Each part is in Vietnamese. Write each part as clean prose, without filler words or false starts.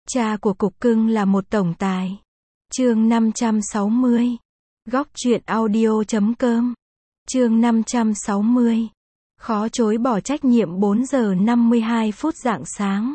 Cha của cục cưng là một tổng tài. Chương 560. Góc truyện audio.com. Chương 560. Khó chối bỏ trách nhiệm. 4 giờ 52 phút rạng sáng.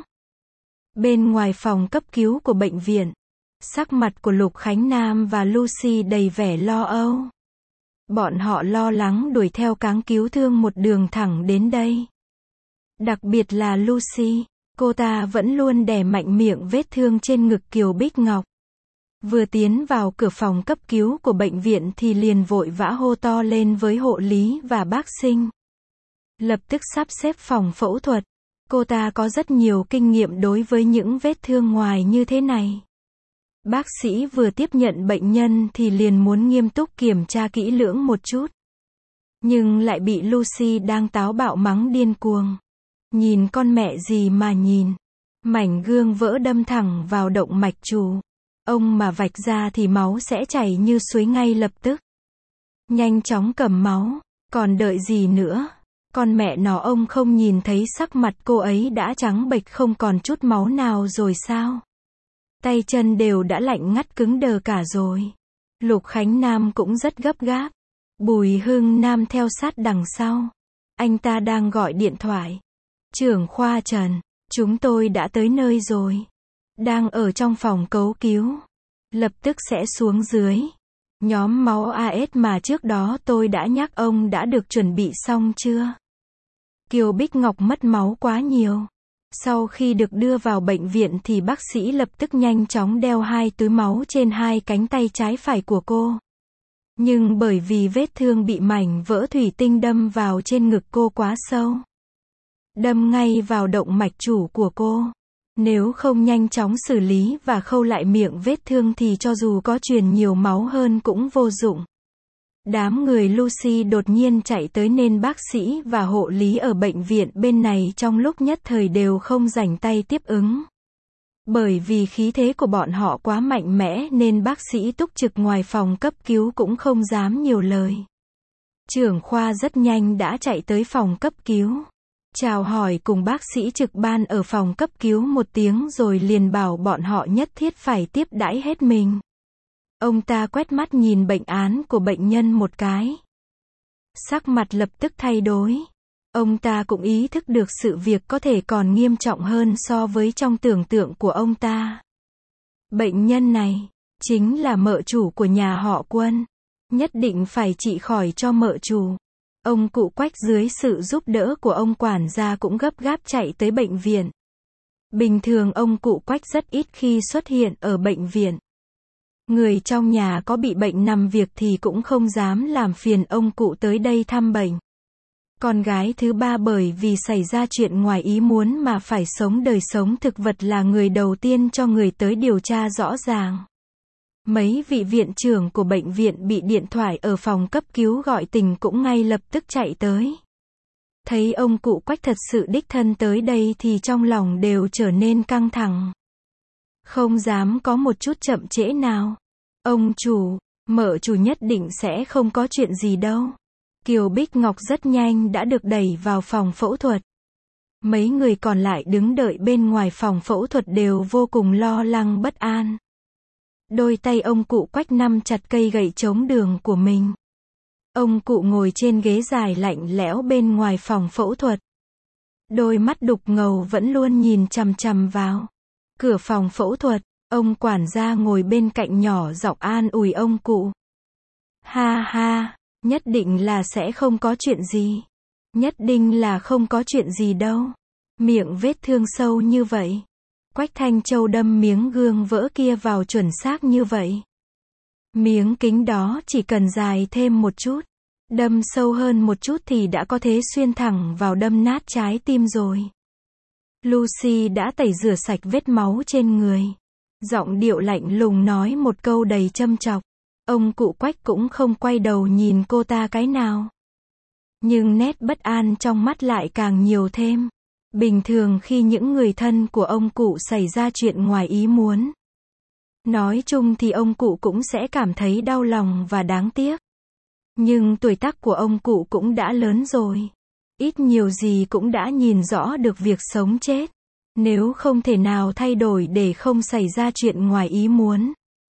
Bên ngoài phòng cấp cứu của bệnh viện, sắc mặt của Lục Khánh Nam và Lucy đầy vẻ lo âu. Bọn họ lo lắng đuổi theo cáng cứu thương một đường thẳng đến đây. Đặc biệt là Lucy, cô ta vẫn luôn đè mạnh miệng vết thương trên ngực Kiều Bích Ngọc. Vừa tiến vào cửa phòng cấp cứu của bệnh viện thì liền vội vã hô to lên với hộ lý và bác sinh. Lập tức sắp xếp phòng phẫu thuật. Cô ta có rất nhiều kinh nghiệm đối với những vết thương ngoài như thế này. Bác sĩ vừa tiếp nhận bệnh nhân thì liền muốn nghiêm túc kiểm tra kỹ lưỡng một chút. Nhưng lại bị Lucy đang táo bạo mắng điên cuồng. Nhìn con mẹ gì mà nhìn. Mảnh gương vỡ đâm thẳng vào động mạch chủ. Ông mà vạch ra thì máu sẽ chảy như suối ngay lập tức. Nhanh chóng cầm máu, còn đợi gì nữa? Con mẹ nó, ông không nhìn thấy sắc mặt cô ấy đã trắng bệch không còn chút máu nào rồi sao? Tay chân đều đã lạnh ngắt cứng đờ cả rồi. Lục Khánh Nam cũng rất gấp gáp. Bùi Hưng Nam theo sát đằng sau. Anh ta đang gọi điện thoại. Trưởng khoa Trần, chúng tôi đã tới nơi rồi. Đang ở trong phòng cấp cứu. Lập tức sẽ xuống dưới. Nhóm máu AS mà trước đó tôi đã nhắc ông đã được chuẩn bị xong chưa? Kiều Bích Ngọc mất máu quá nhiều. Sau khi được đưa vào bệnh viện thì bác sĩ lập tức nhanh chóng đeo 2 túi máu trên 2 cánh tay trái phải của cô. Nhưng bởi vì vết thương bị mảnh vỡ thủy tinh đâm vào trên ngực cô quá sâu. Đâm ngay vào động mạch chủ của cô. Nếu không nhanh chóng xử lý và khâu lại miệng vết thương thì cho dù có truyền nhiều máu hơn cũng vô dụng. Đám người Lucy đột nhiên chạy tới nên bác sĩ và hộ lý ở bệnh viện bên này trong lúc nhất thời đều không rảnh tay tiếp ứng. Bởi vì khí thế của bọn họ quá mạnh mẽ nên bác sĩ túc trực ngoài phòng cấp cứu cũng không dám nhiều lời. Trưởng khoa rất nhanh đã chạy tới phòng cấp cứu. Chào hỏi cùng bác sĩ trực ban ở phòng cấp cứu một tiếng rồi liền bảo bọn họ nhất thiết phải tiếp đãi hết mình. Ông ta quét mắt nhìn bệnh án của bệnh nhân một cái. Sắc mặt lập tức thay đổi. Ông ta cũng ý thức được sự việc có thể còn nghiêm trọng hơn so với trong tưởng tượng của ông ta. Bệnh nhân này, chính là mợ chủ của nhà họ Quân. Nhất định phải trị khỏi cho mợ chủ. Ông cụ Quách dưới sự giúp đỡ của ông quản gia cũng gấp gáp chạy tới bệnh viện. Bình thường ông cụ Quách rất ít khi xuất hiện ở bệnh viện. Người trong nhà có bị bệnh nằm việc thì cũng không dám làm phiền ông cụ tới đây thăm bệnh. Con gái thứ ba bởi vì xảy ra chuyện ngoài ý muốn mà phải sống đời sống thực vật là người đầu tiên cho người tới điều tra rõ ràng. Mấy vị viện trưởng của bệnh viện bị điện thoại ở phòng cấp cứu gọi tình cũng ngay lập tức chạy tới. Thấy ông cụ Quách thật sự đích thân tới đây thì trong lòng đều trở nên căng thẳng. Không dám có một chút chậm trễ nào. Ông chủ, mợ chủ nhất định sẽ không có chuyện gì đâu. Kiều Bích Ngọc rất nhanh đã được đẩy vào phòng phẫu thuật. Mấy người còn lại đứng đợi bên ngoài phòng phẫu thuật đều vô cùng lo lắng bất an. Đôi tay ông cụ Quách nắm chặt cây gậy chống đường của mình. Ông cụ ngồi trên ghế dài lạnh lẽo bên ngoài phòng phẫu thuật. Đôi mắt đục ngầu vẫn luôn nhìn chằm chằm vào cửa phòng phẫu thuật. Ông quản gia ngồi bên cạnh nhỏ giọng an ủi ông cụ. Ha ha, nhất định là sẽ không có chuyện gì. Nhất định là không có chuyện gì đâu. Miệng vết thương sâu như vậy. Quách Thanh Châu đâm miếng gương vỡ kia vào chuẩn xác như vậy. Miếng kính đó chỉ cần dài thêm một chút. Đâm sâu hơn một chút thì đã có thể xuyên thẳng vào đâm nát trái tim rồi. Lucy đã tẩy rửa sạch vết máu trên người. Giọng điệu lạnh lùng nói một câu đầy châm chọc. Ông cụ Quách cũng không quay đầu nhìn cô ta cái nào. Nhưng nét bất an trong mắt lại càng nhiều thêm. Bình thường khi những người thân của ông cụ xảy ra chuyện ngoài ý muốn. Nói chung thì ông cụ cũng sẽ cảm thấy đau lòng và đáng tiếc. Nhưng tuổi tác của ông cụ cũng đã lớn rồi. Ít nhiều gì cũng đã nhìn rõ được việc sống chết. Nếu không thể nào thay đổi để không xảy ra chuyện ngoài ý muốn,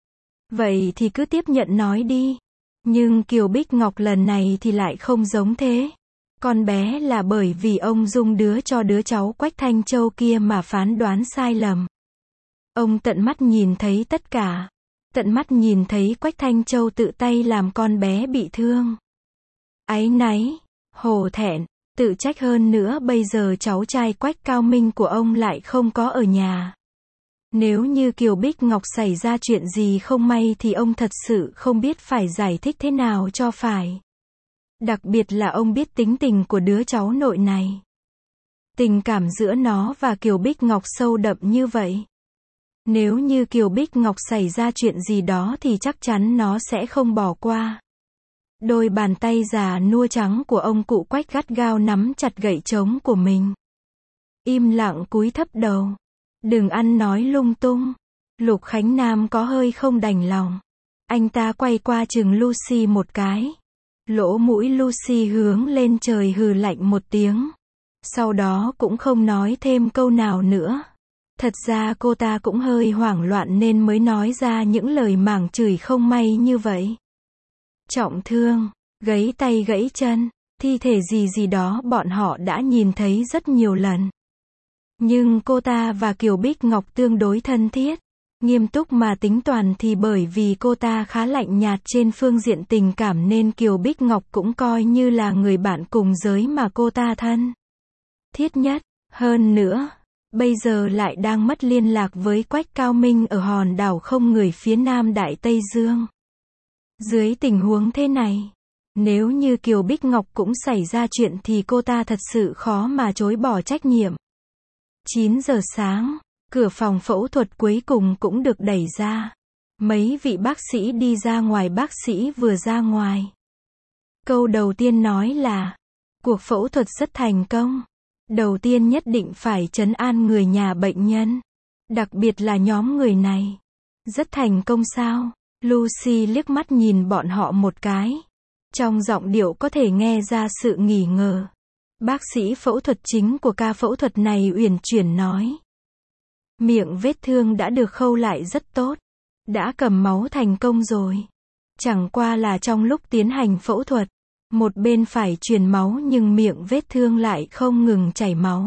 vậy thì cứ tiếp nhận nói đi. Nhưng Kiều Bích Ngọc lần này thì lại không giống thế. Con bé là bởi vì ông Dung đứa cho đứa cháu Quách Thanh Châu kia mà phán đoán sai lầm. Ông tận mắt nhìn thấy tất cả. Tận mắt nhìn thấy Quách Thanh Châu tự tay làm con bé bị thương. Áy náy, hổ thẹn, tự trách hơn nữa bây giờ cháu trai Quách Cao Minh của ông lại không có ở nhà. Nếu như Kiều Bích Ngọc xảy ra chuyện gì không may thì ông thật sự không biết phải giải thích thế nào cho phải. Đặc biệt là ông biết tính tình của đứa cháu nội này. Tình cảm giữa nó và Kiều Bích Ngọc sâu đậm như vậy. Nếu như Kiều Bích Ngọc xảy ra chuyện gì đó thì chắc chắn nó sẽ không bỏ qua. Đôi bàn tay già nua trắng của ông cụ Quách gắt gao nắm chặt gậy trống của mình. Im lặng cúi thấp đầu. Đừng ăn nói lung tung. Lục Khánh Nam có hơi không đành lòng. Anh ta quay qua chừng Lucy một cái. Lỗ mũi Lucy hướng lên trời hừ lạnh một tiếng. Sau đó cũng không nói thêm câu nào nữa. Thật ra cô ta cũng hơi hoảng loạn nên mới nói ra những lời mảng chửi không may như vậy. Trọng thương, gãy tay gãy chân, thi thể gì gì đó bọn họ đã nhìn thấy rất nhiều lần. Nhưng cô ta và Kiều Bích Ngọc tương đối thân thiết. Nghiêm túc mà tính toán thì bởi vì cô ta khá lạnh nhạt trên phương diện tình cảm nên Kiều Bích Ngọc cũng coi như là người bạn cùng giới mà cô ta thân thiết nhất. Hơn nữa, bây giờ lại đang mất liên lạc với Quách Cao Minh ở hòn đảo không người phía nam Đại Tây Dương. Dưới tình huống thế này, nếu như Kiều Bích Ngọc cũng xảy ra chuyện thì cô ta thật sự khó mà chối bỏ trách nhiệm. 9 giờ sáng, cửa phòng phẫu thuật cuối cùng cũng được đẩy ra. Mấy vị bác sĩ đi ra ngoài, bác sĩ vừa ra ngoài. Câu đầu tiên nói là, cuộc phẫu thuật rất thành công. Đầu tiên nhất định phải trấn an người nhà bệnh nhân. Đặc biệt là nhóm người này. Rất thành công sao? Lucy liếc mắt nhìn bọn họ một cái. Trong giọng điệu có thể nghe ra sự nghi ngờ. Bác sĩ phẫu thuật chính của ca phẫu thuật này uyển chuyển nói. Miệng vết thương đã được khâu lại rất tốt. Đã cầm máu thành công rồi. Chẳng qua là trong lúc tiến hành phẫu thuật, một bên phải truyền máu nhưng miệng vết thương lại không ngừng chảy máu.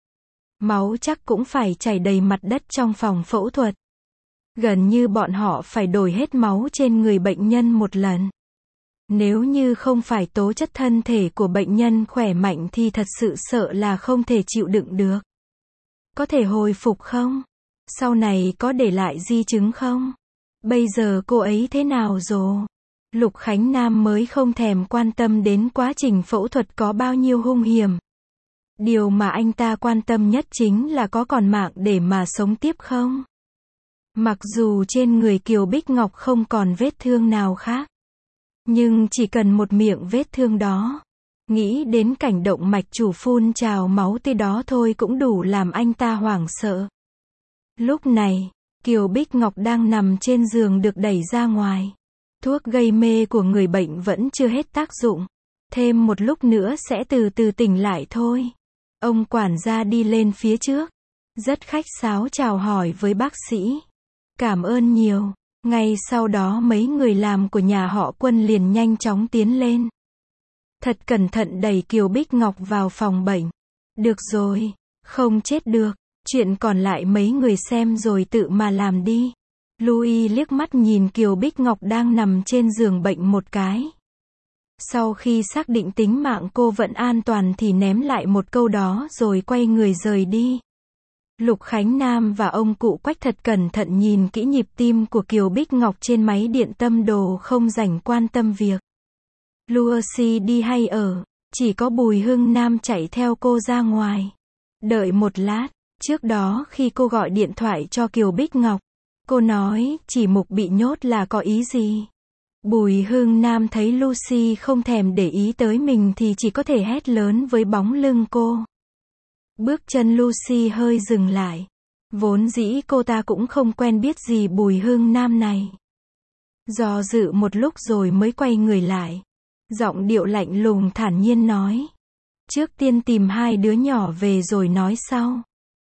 Máu chắc cũng phải chảy đầy mặt đất trong phòng phẫu thuật. Gần như bọn họ phải đổi hết máu trên người bệnh nhân một lần. Nếu như không phải tố chất thân thể của bệnh nhân khỏe mạnh thì thật sự sợ là không thể chịu đựng được. Có thể hồi phục không? Sau này có để lại di chứng không? Bây giờ cô ấy thế nào rồi? Lục Khánh Nam mới không thèm quan tâm đến quá trình phẫu thuật có bao nhiêu hung hiểm. Điều mà anh ta quan tâm nhất chính là có còn mạng để mà sống tiếp không? Mặc dù trên người Kiều Bích Ngọc không còn vết thương nào khác, nhưng chỉ cần một miệng vết thương đó, nghĩ đến cảnh động mạch chủ phun trào máu tươi đó thôi cũng đủ làm anh ta hoảng sợ. Lúc này, Kiều Bích Ngọc đang nằm trên giường được đẩy ra ngoài. Thuốc gây mê của người bệnh vẫn chưa hết tác dụng. Thêm một lúc nữa sẽ từ từ tỉnh lại thôi. Ông quản gia đi lên phía trước. Rất khách sáo chào hỏi với bác sĩ. Cảm ơn nhiều. Ngay sau đó mấy người làm của nhà họ Quân liền nhanh chóng tiến lên. Thật cẩn thận đẩy Kiều Bích Ngọc vào phòng bệnh. Được rồi, không chết được. Chuyện còn lại mấy người xem rồi tự mà làm đi. Louis liếc mắt nhìn Kiều Bích Ngọc đang nằm trên giường bệnh một cái. Sau khi xác định tính mạng cô vẫn an toàn thì ném lại một câu đó rồi quay người rời đi. Lục Khánh Nam và ông cụ Quách thật cẩn thận nhìn kỹ nhịp tim của Kiều Bích Ngọc trên máy điện tâm đồ không rảnh quan tâm việc Lucy đi hay ở, chỉ có Bùi Hưng Nam chạy theo cô ra ngoài. Đợi một lát, trước đó khi cô gọi điện thoại cho Kiều Bích Ngọc, cô nói, chỉ Mục bị nhốt là có ý gì? Bùi Hưng Nam thấy Lucy không thèm để ý tới mình thì chỉ có thể hét lớn với bóng lưng cô. Bước chân Lucy hơi dừng lại. Vốn dĩ cô ta cũng không quen biết gì Bùi Hưng Nam này. Do dự một lúc rồi mới quay người lại. Giọng điệu lạnh lùng thản nhiên nói. Trước tiên tìm hai đứa nhỏ về rồi nói sau.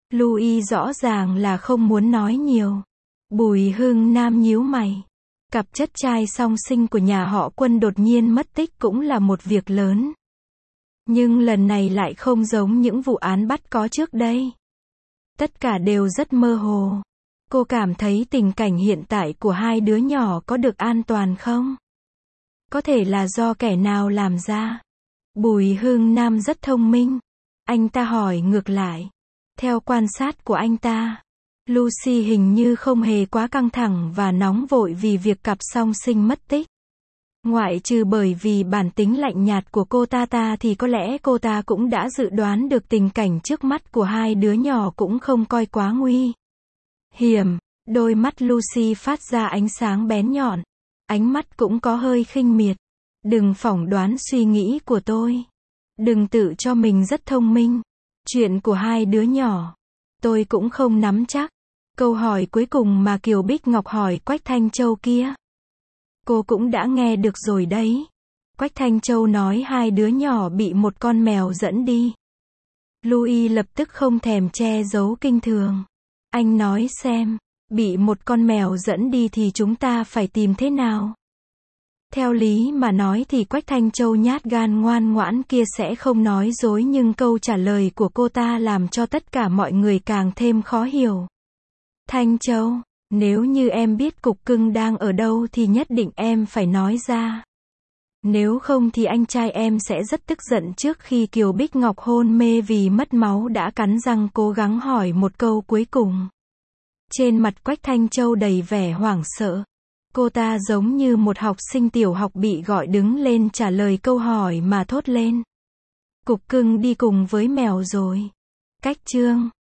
Louis rõ ràng là không muốn nói nhiều. Bùi Hưng Nam nhíu mày. Cặp chất trai song sinh của nhà họ Quân đột nhiên mất tích cũng là một việc lớn. Nhưng lần này lại không giống những vụ án bắt có trước đây. Tất cả đều rất mơ hồ. Cô cảm thấy tình cảnh hiện tại của hai đứa nhỏ có được an toàn không? Có thể là do kẻ nào làm ra. Bùi Hưng Nam rất thông minh. Anh ta hỏi ngược lại. Theo quan sát của anh ta, Lucy hình như không hề quá căng thẳng và nóng vội vì việc cặp song sinh mất tích. Ngoại trừ bởi vì bản tính lạnh nhạt của cô ta thì có lẽ cô ta cũng đã dự đoán được tình cảnh trước mắt của hai đứa nhỏ cũng không coi quá nguy hiểm. Đôi mắt Lucy phát ra ánh sáng bén nhọn. Ánh mắt cũng có hơi khinh miệt. Đừng phỏng đoán suy nghĩ của tôi. Đừng tự cho mình rất thông minh. Chuyện của hai đứa nhỏ, tôi cũng không nắm chắc. Câu hỏi cuối cùng mà Kiều Bích Ngọc hỏi Quách Thanh Châu kia, cô cũng đã nghe được rồi đấy. Quách Thanh Châu nói hai đứa nhỏ bị một con mèo dẫn đi. Louis lập tức không thèm che giấu kinh thường. Anh nói xem, bị một con mèo dẫn đi thì chúng ta phải tìm thế nào? Theo lý mà nói thì Quách Thanh Châu nhát gan ngoan ngoãn kia sẽ không nói dối, nhưng câu trả lời của cô ta làm cho tất cả mọi người càng thêm khó hiểu. Thanh Châu, nếu như em biết cục cưng đang ở đâu thì nhất định em phải nói ra. Nếu không thì anh trai em sẽ rất tức giận. Trước khi Kiều Bích Ngọc hôn mê vì mất máu đã cắn răng cố gắng hỏi một câu cuối cùng. Trên mặt Quách Thanh Châu đầy vẻ hoảng sợ. Cô ta giống như một học sinh tiểu học bị gọi đứng lên trả lời câu hỏi mà thốt lên. Cục cưng đi cùng với mèo rồi. Cách chương